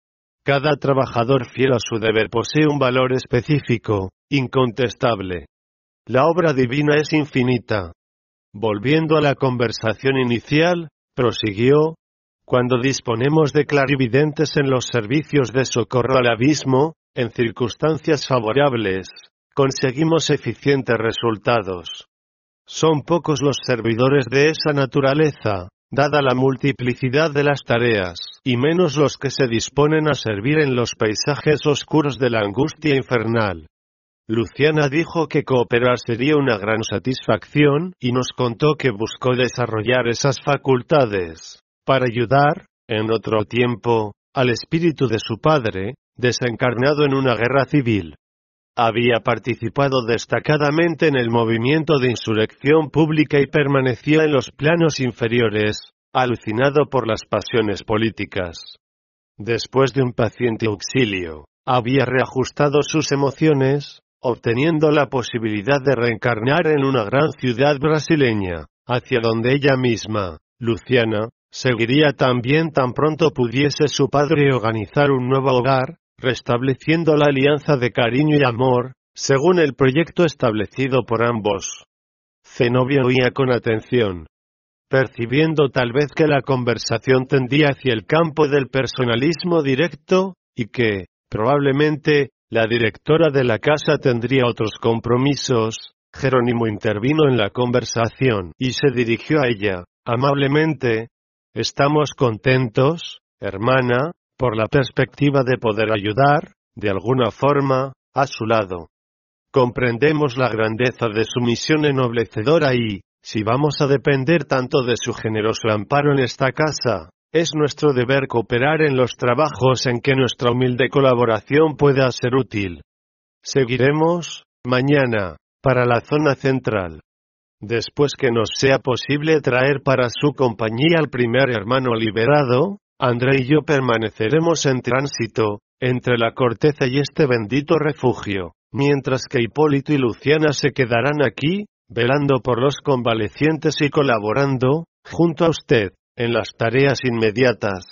Cada trabajador fiel a su deber posee un valor específico, incontestable. La obra divina es infinita. Volviendo a la conversación inicial, prosiguió: cuando disponemos de clarividentes en los servicios de socorro al abismo, en circunstancias favorables, conseguimos eficientes resultados. Son pocos los servidores de esa naturaleza, dada la multiplicidad de las tareas, y menos los que se disponen a servir en los paisajes oscuros de la angustia infernal. Luciana dijo que cooperar sería una gran satisfacción, y nos contó que buscó desarrollar esas facultades, para ayudar, en otro tiempo, al espíritu de su padre, desencarnado en una guerra civil. Había participado destacadamente en el movimiento de insurrección pública y permanecía en los planos inferiores, alucinado por las pasiones políticas. Después de un paciente auxilio, había reajustado sus emociones, obteniendo la posibilidad de reencarnar en una gran ciudad brasileña, hacia donde ella misma, Luciana, seguiría también tan pronto pudiese su padre organizar un nuevo hogar, restableciendo la alianza de cariño y amor, según el proyecto establecido por ambos. Zenobia oía con atención, percibiendo tal vez que la conversación tendía hacia el campo del personalismo directo, y que, probablemente, la directora de la casa tendría otros compromisos. Jerónimo intervino en la conversación y se dirigió a ella, amablemente: estamos contentos, hermana, por la perspectiva de poder ayudar, de alguna forma, a su lado. Comprendemos la grandeza de su misión ennoblecedora y, si vamos a depender tanto de su generoso amparo en esta casa, es nuestro deber cooperar en los trabajos en que nuestra humilde colaboración pueda ser útil. Seguiremos, mañana, para la zona central. Después que nos sea posible traer para su compañía al primer hermano liberado, André y yo permaneceremos en tránsito, entre la corteza y este bendito refugio, mientras que Hipólito y Luciana se quedarán aquí, velando por los convalecientes y colaborando, junto a usted, en las tareas inmediatas.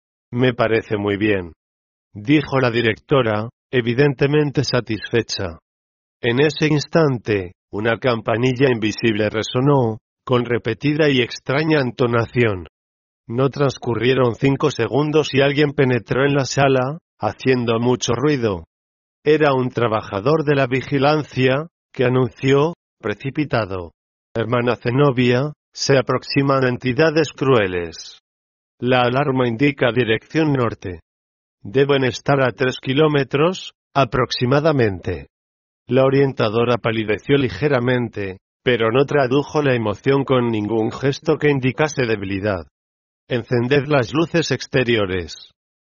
Me parece muy bien, dijo la directora, evidentemente satisfecha. En ese instante, una campanilla invisible resonó, con repetida y extraña entonación. No transcurrieron cinco segundos y alguien penetró en la sala, haciendo mucho ruido. Era un trabajador de la vigilancia, que anunció, precipitado: hermana Zenobia, se aproximan entidades crueles. La alarma indica dirección norte. Deben estar a tres kilómetros, aproximadamente. La orientadora palideció ligeramente, pero no tradujo la emoción con ningún gesto que indicase debilidad. Encended las luces exteriores,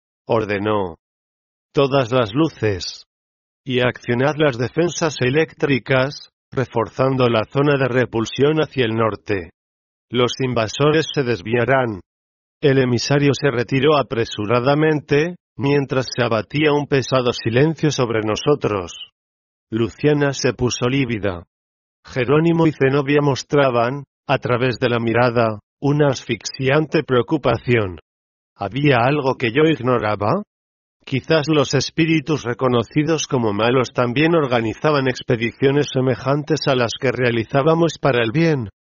ordenó. Todas las luces. Y accionad las defensas eléctricas, reforzando la zona de repulsión hacia el norte. Los invasores se desviarán. El emisario se retiró apresuradamente, mientras se abatía un pesado silencio sobre nosotros. Luciana se puso lívida. Jerónimo y Zenobia mostraban, a través de la mirada, una asfixiante preocupación. ¿Había algo que yo ignoraba? Quizás los espíritus reconocidos como malos también organizaban expediciones semejantes a las que realizábamos para el bien.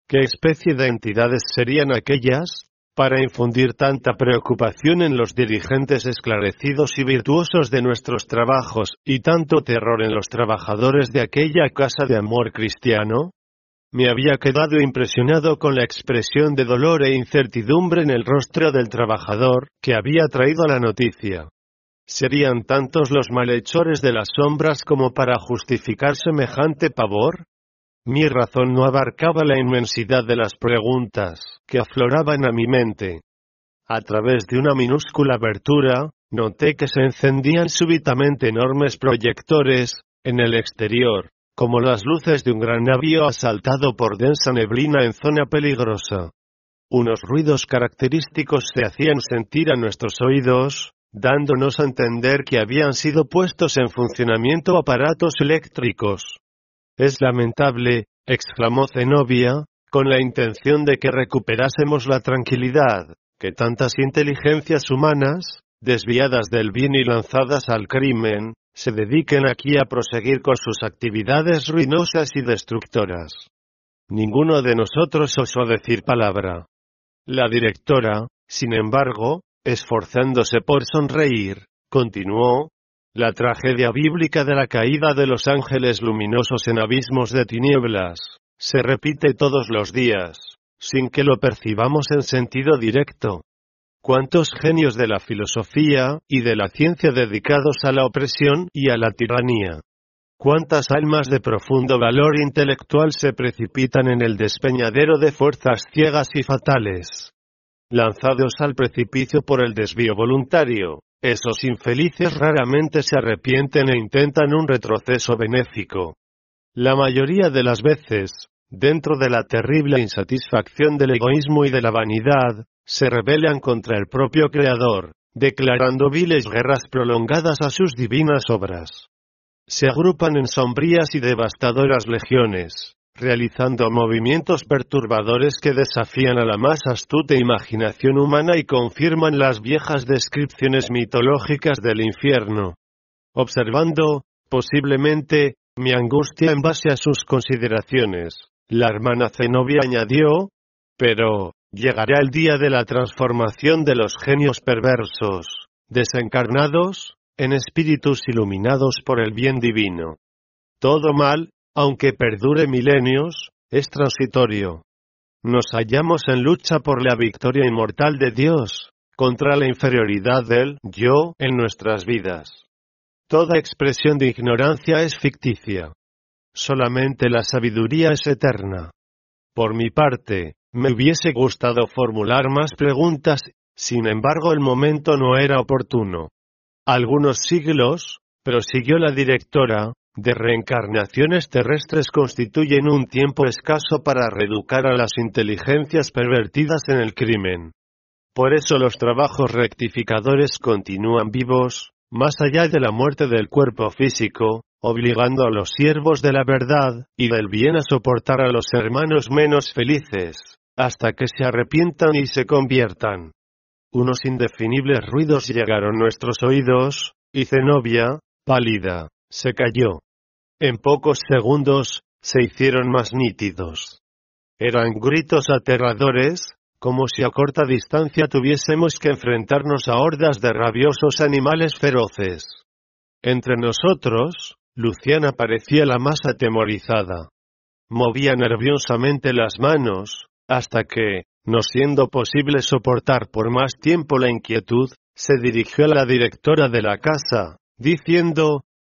¿Qué especie de entidades serían aquellas para infundir tanta preocupación en los dirigentes esclarecidos y virtuosos de nuestros trabajos, y tanto terror en los trabajadores de aquella casa de amor cristiano? Me había quedado impresionado con la expresión de dolor e incertidumbre en el rostro del trabajador que había traído la noticia. ¿Serían tantos los malhechores de las sombras como para justificar semejante pavor? Mi razón no abarcaba la inmensidad de las preguntas que afloraban a mi mente. A través de una minúscula abertura, noté que se encendían súbitamente enormes proyectores en el exterior, como las luces de un gran navío asaltado por densa neblina en zona peligrosa. Unos ruidos característicos se hacían sentir a nuestros oídos, dándonos a entender que habían sido puestos en funcionamiento aparatos eléctricos. «Es lamentable», exclamó Zenobia, con la intención de que recuperásemos la tranquilidad, que tantas inteligencias humanas, desviadas del bien y lanzadas al crimen, se dediquen aquí a proseguir con sus actividades ruinosas y destructoras. Ninguno de nosotros osó decir palabra. La directora, sin embargo, esforzándose por sonreír, continuó: «La tragedia bíblica de la caída de los ángeles luminosos en abismos de tinieblas se repite todos los días, sin que lo percibamos en sentido directo. ¿Cuántos genios de la filosofía y de la ciencia dedicados a la opresión y a la tiranía? ¿Cuántas almas de profundo valor intelectual se precipitan en el despeñadero de fuerzas ciegas y fatales? Lanzados al precipicio por el desvío voluntario, esos infelices raramente se arrepienten e intentan un retroceso benéfico. La mayoría de las veces, dentro de la terrible insatisfacción del egoísmo y de la vanidad, se rebelan contra el propio Creador, declarando viles guerras prolongadas a sus divinas obras. Se agrupan en sombrías y devastadoras legiones, realizando movimientos perturbadores que desafían a la más astuta imaginación humana y confirman las viejas descripciones mitológicas del infierno. Observando, posiblemente, mi angustia en base a sus consideraciones, la hermana Zenobia añadió: «Pero, llegará el día de la transformación de los genios perversos, desencarnados, en espíritus iluminados por el bien divino. Todo mal, aunque perdure milenios, es transitorio. Nos hallamos en lucha por la victoria inmortal de Dios, contra la inferioridad del yo en nuestras vidas. Toda expresión de ignorancia es ficticia. Solamente la sabiduría es eterna. Por mi parte, me hubiese gustado formular más preguntas, sin embargo el momento no era oportuno. Algunos siglos, prosiguió la directora, de reencarnaciones terrestres constituyen un tiempo escaso para reeducar a las inteligencias pervertidas en el crimen. Por eso los trabajos rectificadores continúan vivos, más allá de la muerte del cuerpo físico, obligando a los siervos de la verdad y del bien a soportar a los hermanos menos felices, hasta que se arrepientan y se conviertan». Unos indefinibles ruidos llegaron a nuestros oídos, y Zenobia, pálida, se calló. En pocos segundos, se hicieron más nítidos. Eran gritos aterradores, como si a corta distancia tuviésemos que enfrentarnos a hordas de rabiosos animales feroces. Entre nosotros, Luciana parecía la más atemorizada. Movía nerviosamente las manos, hasta que, no siendo posible soportar por más tiempo la inquietud, se dirigió a la directora de la casa, diciendo: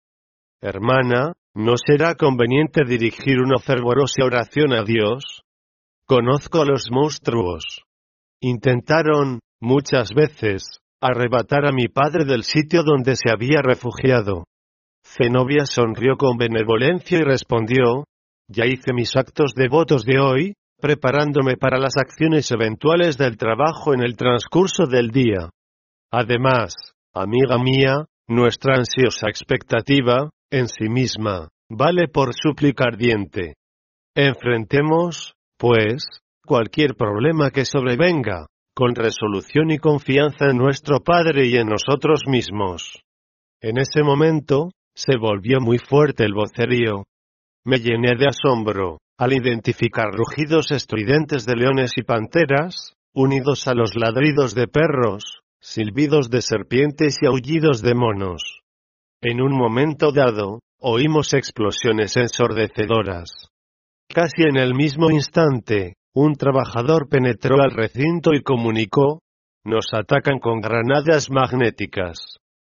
«Hermana, ¿no será conveniente dirigir una fervorosa oración a Dios? Conozco a los monstruos. Intentaron, muchas veces, arrebatar a mi padre del sitio donde se había refugiado». Zenobia sonrió con benevolencia y respondió: «Ya hice mis actos devotos de hoy, preparándome para las acciones eventuales del trabajo en el transcurso del día. Además, amiga mía, nuestra ansiosa expectativa, en sí misma, vale por súplica ardiente. Enfrentemos, pues, cualquier problema que sobrevenga, con resolución y confianza en nuestro Padre y en nosotros mismos». En ese momento, se volvió muy fuerte el vocerío. Me llené de asombro. Al identificar rugidos estridentes de leones y panteras, unidos a los ladridos de perros, silbidos de serpientes y aullidos de monos. En un momento dado, oímos explosiones ensordecedoras. Casi en el mismo instante, un trabajador penetró al recinto y comunicó: «Nos atacan con granadas magnéticas».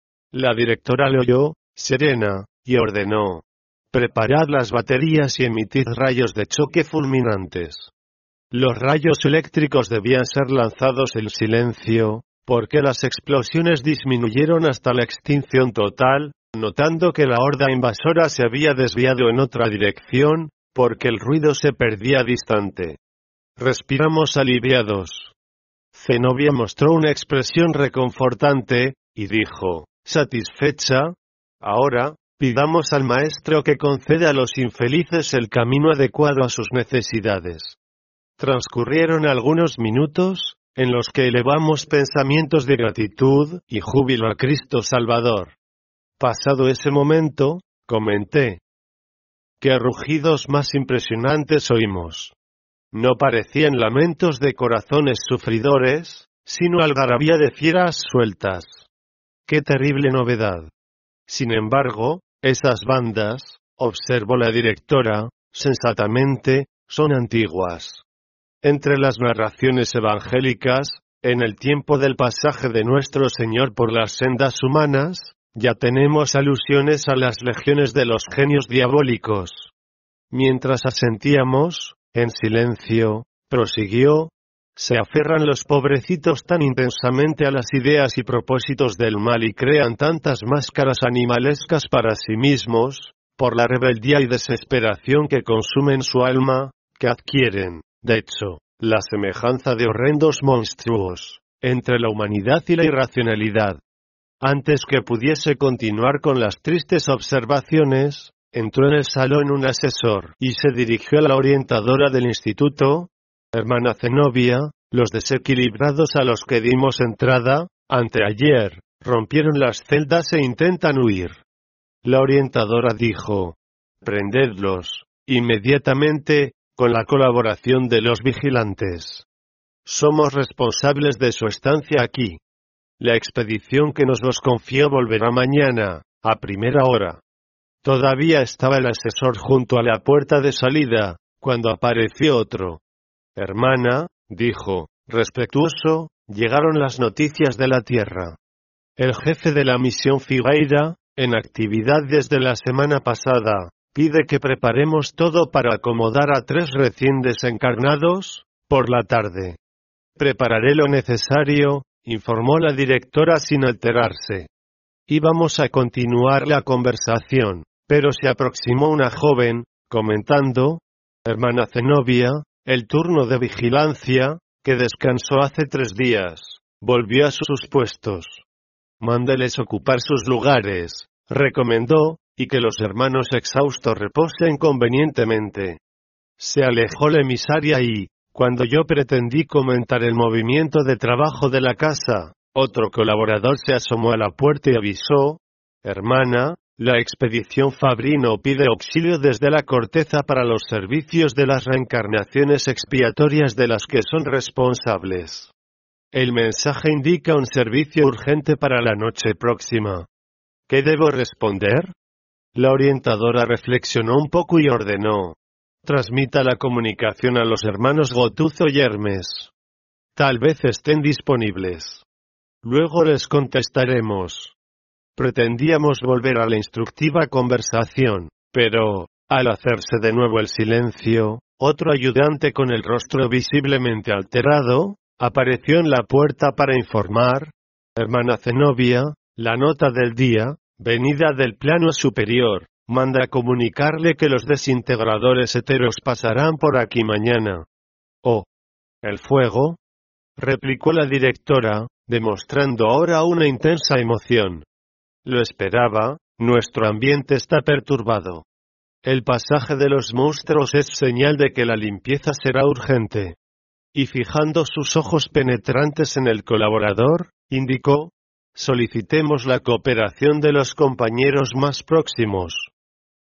La directora le oyó, serena, y ordenó: «Preparad las baterías y emitid rayos de choque fulminantes». Los rayos eléctricos debían ser lanzados en silencio, porque las explosiones disminuyeron hasta la extinción total, notando que la horda invasora se había desviado en otra dirección, porque el ruido se perdía distante. Respiramos aliviados. Zenobia mostró una expresión reconfortante, y dijo, satisfecha: «Ahora, pidamos al Maestro que conceda a los infelices el camino adecuado a sus necesidades». Transcurrieron algunos minutos, en los que elevamos pensamientos de gratitud y júbilo a Cristo Salvador. Pasado ese momento, comenté: «¿Qué rugidos más impresionantes oímos?» No parecían lamentos de corazones sufridores, sino algarabía de fieras sueltas. ¡Qué terrible novedad! Sin embargo, esas bandas, observó la directora, sensatamente, son antiguas. Entre las narraciones evangélicas, en el tiempo del pasaje de nuestro Señor por las sendas humanas, ya tenemos alusiones a las legiones de los genios diabólicos. Mientras asentíamos, en silencio, prosiguió: se aferran los pobrecitos tan intensamente a las ideas y propósitos del mal y crean tantas máscaras animalescas para sí mismos, por la rebeldía y desesperación que consumen su alma, que adquieren, de hecho, la semejanza de horrendos monstruos, entre la humanidad y la irracionalidad. Antes que pudiese continuar con las tristes observaciones, entró en el salón un asesor y se dirigió a la orientadora del instituto: hermana Zenobia, los desequilibrados a los que dimos entrada, anteayer, rompieron las celdas e intentan huir. La orientadora dijo: prendedlos, inmediatamente, con la colaboración de los vigilantes. Somos responsables de su estancia aquí. La expedición que nos los confió volverá mañana, a primera hora. Todavía estaba el asesor junto a la puerta de salida, cuando apareció otro. Hermana, dijo, respetuoso, llegaron las noticias de la tierra. El jefe de la misión Figueira, en actividad desde la semana pasada, pide que preparemos todo para acomodar a tres recién desencarnados, por la tarde. Prepararé lo necesario, informó la directora sin alterarse. Íbamos a continuar la conversación, pero se aproximó una joven, comentando: hermana Zenobia, el turno de vigilancia, que descansó hace tres días, volvió a sus puestos. Mándeles ocupar sus lugares, recomendó, y que los hermanos exhaustos reposen convenientemente. Se alejó la emisaria y, cuando yo pretendí comentar el movimiento de trabajo de la casa, otro colaborador se asomó a la puerta y avisó: hermana, la expedición Fabrino pide auxilio desde la corteza para los servicios de las reencarnaciones expiatorias de las que son responsables. El mensaje indica un servicio urgente para la noche próxima. ¿Qué debo responder? La orientadora reflexionó un poco y ordenó: transmita la comunicación a los hermanos Gotuzo y Hermes. Tal vez estén disponibles. Luego les contestaremos. Pretendíamos volver a la instructiva conversación, pero, al hacerse de nuevo el silencio, otro ayudante con el rostro visiblemente alterado, apareció en la puerta para informar: hermana Zenobia, la nota del día, venida del plano superior, manda comunicarle que los desintegradores heteros pasarán por aquí mañana. Oh, ¿el fuego?, replicó la directora, demostrando ahora una intensa emoción. Lo esperaba, nuestro ambiente está perturbado. El pasaje de los monstruos es señal de que la limpieza será urgente. Y fijando sus ojos penetrantes en el colaborador, indicó: solicitemos la cooperación de los compañeros más próximos.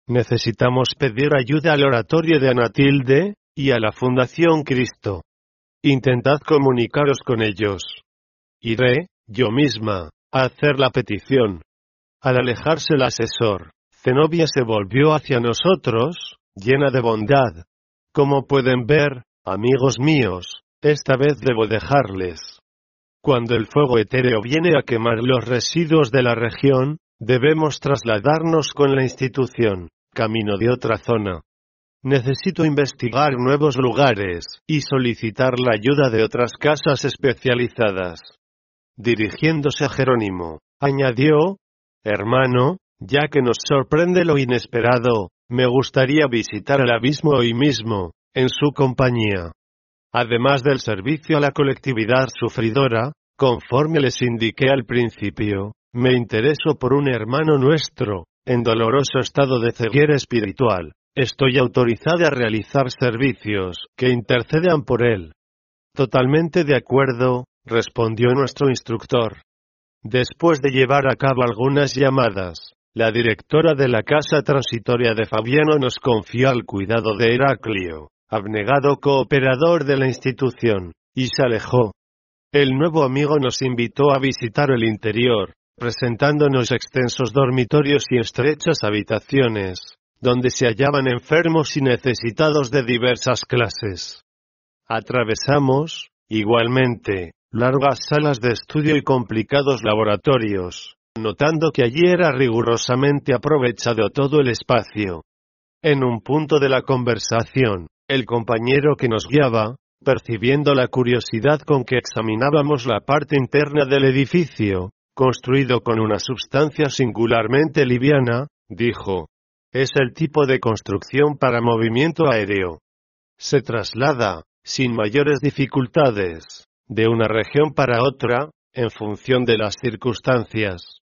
Necesitamos pedir ayuda al oratorio de Anatilde, y a la Fundación Cristo. Intentad comunicaros con ellos. Iré, yo misma, a hacer la petición. Al alejarse el asesor, Zenobia se volvió hacia nosotros, llena de bondad. Como pueden ver, amigos míos, esta vez debo dejarles. Cuando el fuego etéreo viene a quemar los residuos de la región, debemos trasladarnos con la institución, camino de otra zona. Necesito investigar nuevos lugares, y solicitar la ayuda de otras casas especializadas. Dirigiéndose a Jerónimo, añadió, hermano, ya que nos sorprende lo inesperado, me gustaría visitar el abismo hoy mismo, en su compañía. Además del servicio a la colectividad sufridora, conforme les indiqué al principio, me intereso por un hermano nuestro, en doloroso estado de ceguera espiritual. Estoy autorizada a realizar servicios que intercedan por él. Totalmente de acuerdo, respondió nuestro instructor. Después de llevar a cabo algunas llamadas, la directora de la casa transitoria de Fabiano nos confió al cuidado de Heraclio, abnegado cooperador de la institución, y se alejó. El nuevo amigo nos invitó a visitar el interior, presentándonos extensos dormitorios y estrechas habitaciones, donde se hallaban enfermos y necesitados de diversas clases. Atravesamos, igualmente, largas salas de estudio y complicados laboratorios, notando que allí era rigurosamente aprovechado todo el espacio. En un punto de la conversación, el compañero que nos guiaba, percibiendo la curiosidad con que examinábamos la parte interna del edificio, construido con una sustancia singularmente liviana, dijo: es el tipo de construcción para movimiento aéreo. Se traslada, sin mayores dificultades, de una región para otra, en función de las circunstancias.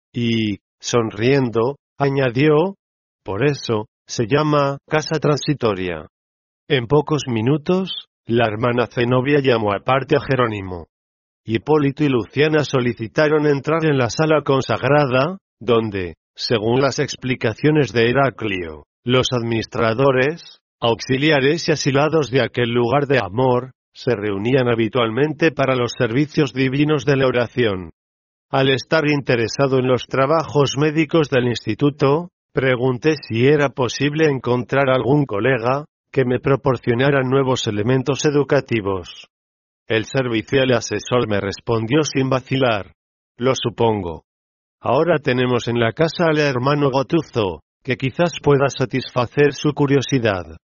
Y, sonriendo, añadió, por eso, se llama casa transitoria. En pocos minutos, la hermana Zenobia llamó aparte a Jerónimo. Hipólito y Luciana solicitaron entrar en la sala consagrada, donde, según las explicaciones de Heraclio, los administradores, auxiliares y asilados de aquel lugar de amor, se reunían habitualmente para los servicios divinos de la oración. Al estar interesado en los trabajos médicos del instituto, pregunté si era posible encontrar algún colega que me proporcionara nuevos elementos educativos. El servicial asesor me respondió sin vacilar: lo supongo. Ahora tenemos en la casa al hermano Gotuzo, que quizás pueda satisfacer su curiosidad.